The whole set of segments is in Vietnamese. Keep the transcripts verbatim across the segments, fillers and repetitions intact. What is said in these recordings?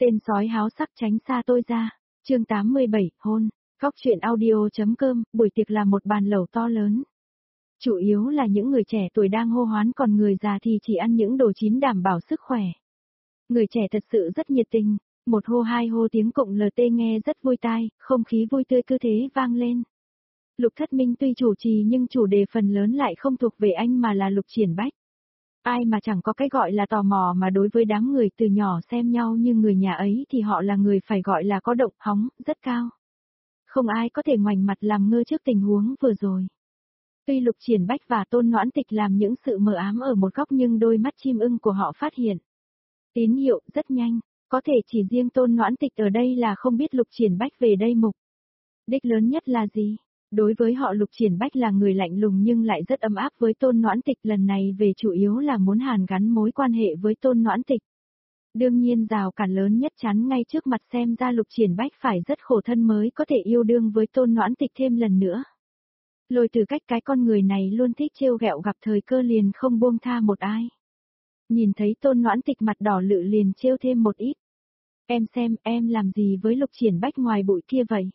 Tên sói háo sắc tránh xa tôi ra. Chương tám mươi bảy, hôn. Góc truyện audio.com, buổi tiệc là một bàn lẩu to lớn. Chủ yếu là những người trẻ tuổi đang hô hoán, còn người già thì chỉ ăn những đồ chín đảm bảo sức khỏe. Người trẻ thật sự rất nhiệt tình, một hô hai hô tiếng cụng lờ tê nghe rất vui tai, không khí vui tươi cứ thế vang lên. Lục Thất Minh tuy chủ trì nhưng chủ đề phần lớn lại không thuộc về anh mà là Lục Triển Bách. Ai mà chẳng có cái gọi là tò mò, mà đối với đám người từ nhỏ xem nhau như người nhà ấy thì họ là người phải gọi là có động hóng, rất cao. Không ai có thể ngoảnh mặt làm ngơ trước tình huống vừa rồi. Tuy Lục Triển Bách và Tôn Noãn Tịch làm những sự mờ ám ở một góc, nhưng đôi mắt chim ưng của họ phát hiện tín hiệu rất nhanh, có thể chỉ riêng Tôn Noãn Tịch ở đây là không biết Lục Triển Bách về đây mục đích lớn nhất là gì. Đối với họ, Lục Triển Bách là người lạnh lùng nhưng lại rất ấm áp với Tôn Noãn Tịch, lần này về chủ yếu là muốn hàn gắn mối quan hệ với Tôn Noãn Tịch. Đương nhiên rào cản lớn nhất chắn ngay trước mặt, xem ra Lục Triển Bách phải rất khổ thân mới có thể yêu đương với Tôn Noãn Tịch thêm lần nữa. Lôi Từ Cách, cái con người này luôn thích trêu ghẹo, gặp thời cơ liền không buông tha một ai. Nhìn thấy Tôn Noãn Tịch mặt đỏ lự liền trêu thêm một ít. Em xem, em làm gì với Lục Triển Bách ngoài bụi kia vậy?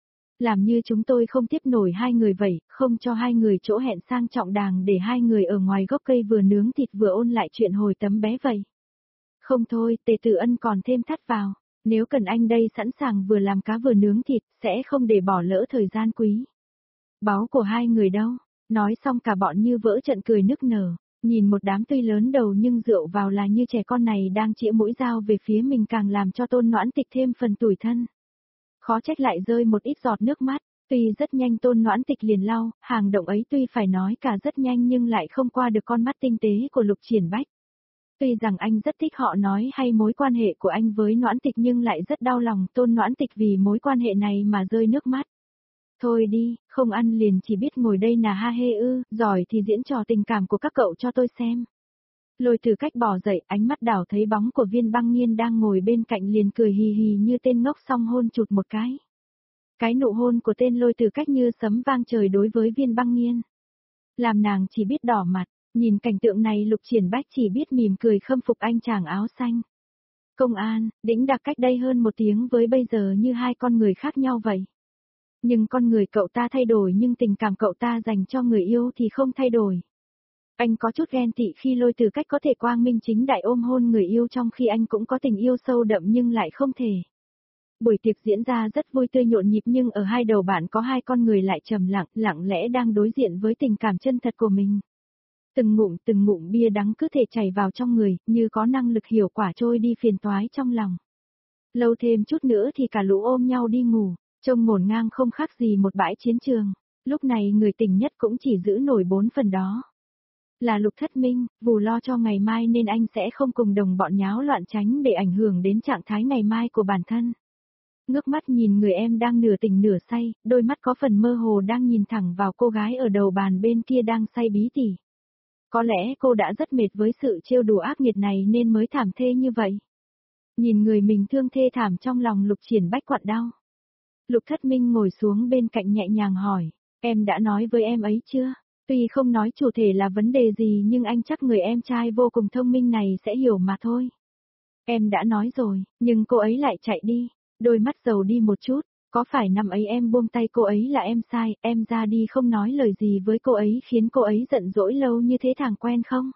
Làm như chúng tôi không tiếp nổi hai người vậy, không cho hai người chỗ hẹn sang trọng đàng để hai người ở ngoài gốc cây vừa nướng thịt vừa ôn lại chuyện hồi tấm bé vậy. Không thôi, Tề Tử Ân còn thêm thắt vào, nếu cần anh đây sẵn sàng vừa làm cá vừa nướng thịt, sẽ không để bỏ lỡ thời gian quý báu của hai người đâu. Nói xong cả bọn như vỡ trận cười nức nở, nhìn một đám tuy lớn đầu nhưng rượu vào là như trẻ con này đang chĩa mũi dao về phía mình, càng làm cho Tôn Noãn Tịch thêm phần tủi thân. Khó trách lại rơi một ít giọt nước mắt, tuy rất nhanh Tôn Noãn Tịch liền lau, hàng động ấy tuy phải nói cả rất nhanh nhưng lại không qua được con mắt tinh tế của Lục Triển Bách. Tuy rằng anh rất thích họ nói hay mối quan hệ của anh với Noãn Tịch, nhưng lại rất đau lòng Tôn Noãn Tịch vì mối quan hệ này mà rơi nước mắt. Thôi đi, không ăn liền chỉ biết ngồi đây nà ha hê ư, giỏi thì diễn trò tình cảm của các cậu cho tôi xem. Lôi Từ Cách bỏ dậy, ánh mắt đảo thấy bóng của Viên Băng Nghiên đang ngồi bên cạnh liền cười hì hì như tên ngốc, xong hôn chụt một cái. Cái nụ hôn của tên Lôi Từ Cách như sấm vang trời đối với Viên Băng Nghiên, làm nàng chỉ biết đỏ mặt. Nhìn cảnh tượng này, Lục Triển Bách chỉ biết mỉm cười khâm phục anh chàng áo xanh công an, đĩnh đạc cách đây hơn một tiếng với bây giờ như hai con người khác nhau vậy. Nhưng con người cậu ta thay đổi, nhưng tình cảm cậu ta dành cho người yêu thì không thay đổi. Anh có chút ghen tị khi Lôi Từ Cách có thể quang minh chính đại ôm hôn người yêu, trong khi anh cũng có tình yêu sâu đậm nhưng lại không thể. Buổi tiệc diễn ra rất vui tươi nhộn nhịp, nhưng ở hai đầu bạn có hai con người lại trầm lặng, lặng lẽ đang đối diện với tình cảm chân thật của mình. Từng ngụm từng ngụm bia đắng cứ thể chảy vào trong người, như có năng lực hiệu quả trôi đi phiền toái trong lòng. Lâu thêm chút nữa thì cả lũ ôm nhau đi ngủ, trông ngổn ngang không khác gì một bãi chiến trường. Lúc này người tình nhất cũng chỉ giữ nổi bốn phần đó là Lục Thất Minh, vù lo cho ngày mai nên anh sẽ không cùng đồng bọn nháo loạn, tránh để ảnh hưởng đến trạng thái ngày mai của bản thân. Ngước mắt nhìn người em đang nửa tỉnh nửa say, đôi mắt có phần mơ hồ đang nhìn thẳng vào cô gái ở đầu bàn bên kia đang say bí tỉ. Có lẽ cô đã rất mệt với sự trêu đùa ác nghiệt này nên mới thảm thê như vậy. Nhìn người mình thương thê thảm, trong lòng Lục Triển Bách quặn đau. Lục Thất Minh ngồi xuống bên cạnh nhẹ nhàng hỏi, em đã nói với em ấy chưa? Tuy không nói chủ thể là vấn đề gì nhưng anh chắc người em trai vô cùng thông minh này sẽ hiểu mà thôi. Em đã nói rồi, nhưng cô ấy lại chạy đi, đôi mắt dầu đi một chút, có phải năm ấy em buông tay cô ấy là em sai, em ra đi không nói lời gì với cô ấy khiến cô ấy giận dỗi lâu như thế thằng quen không?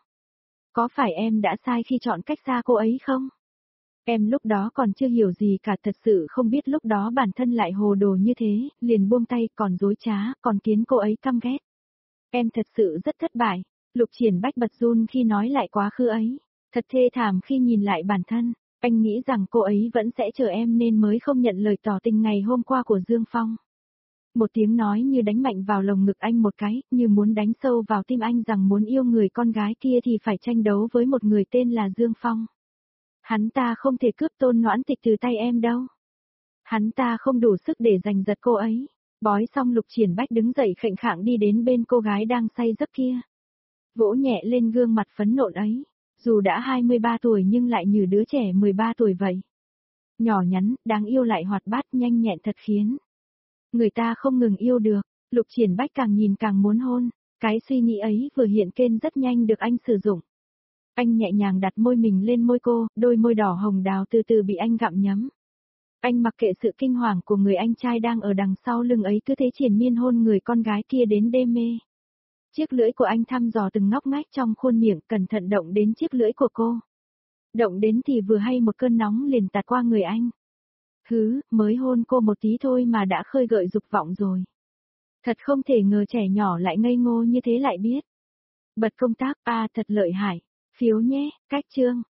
Có phải em đã sai khi chọn cách xa cô ấy không? Em lúc đó còn chưa hiểu gì cả, thật sự không biết lúc đó bản thân lại hồ đồ như thế, liền buông tay, còn dối trá, còn khiến cô ấy căm ghét. Em thật sự rất thất bại. Lục Triển Bách bật run khi nói lại quá khứ ấy, thật thê thảm khi nhìn lại bản thân. Anh nghĩ rằng cô ấy vẫn sẽ chờ em nên mới không nhận lời tỏ tình ngày hôm qua của Dương Phong. Một tiếng nói như đánh mạnh vào lồng ngực anh một cái, như muốn đánh sâu vào tim anh rằng muốn yêu người con gái kia thì phải tranh đấu với một người tên là Dương Phong. Hắn ta không thể cướp Tôn Noãn Tịch từ tay em đâu. Hắn ta không đủ sức để giành giật cô ấy. Bói xong, Lục Triển Bách đứng dậy khệnh khạng đi đến bên cô gái đang say giấc kia. Vỗ nhẹ lên gương mặt phấn nộn ấy. Dù đã hai mươi ba tuổi nhưng lại như đứa trẻ mười ba tuổi vậy. Nhỏ nhắn, đáng yêu lại hoạt bát, nhanh nhẹn thật khiến người ta không ngừng yêu được. Lục Triển Bách càng nhìn càng muốn hôn. Cái suy nghĩ ấy vừa hiện lên rất nhanh được anh sử dụng. Anh nhẹ nhàng đặt môi mình lên môi cô, đôi môi đỏ hồng đào từ từ bị anh gặm nhấm. Anh mặc kệ sự kinh hoàng của người anh trai đang ở đằng sau lưng ấy, cứ thế triền miên hôn người con gái kia đến đê mê. Chiếc lưỡi của anh thăm dò từng ngóc ngách trong khuôn miệng, cẩn thận động đến chiếc lưỡi của cô. Động đến thì vừa hay một cơn nóng liền tạt qua người anh. Hứ, mới hôn cô một tí thôi mà đã khơi gợi dục vọng rồi. Thật không thể ngờ trẻ nhỏ lại ngây ngô như thế lại biết. Bật công tác, à thật lợi hại. Phiếu nhé, cách chương.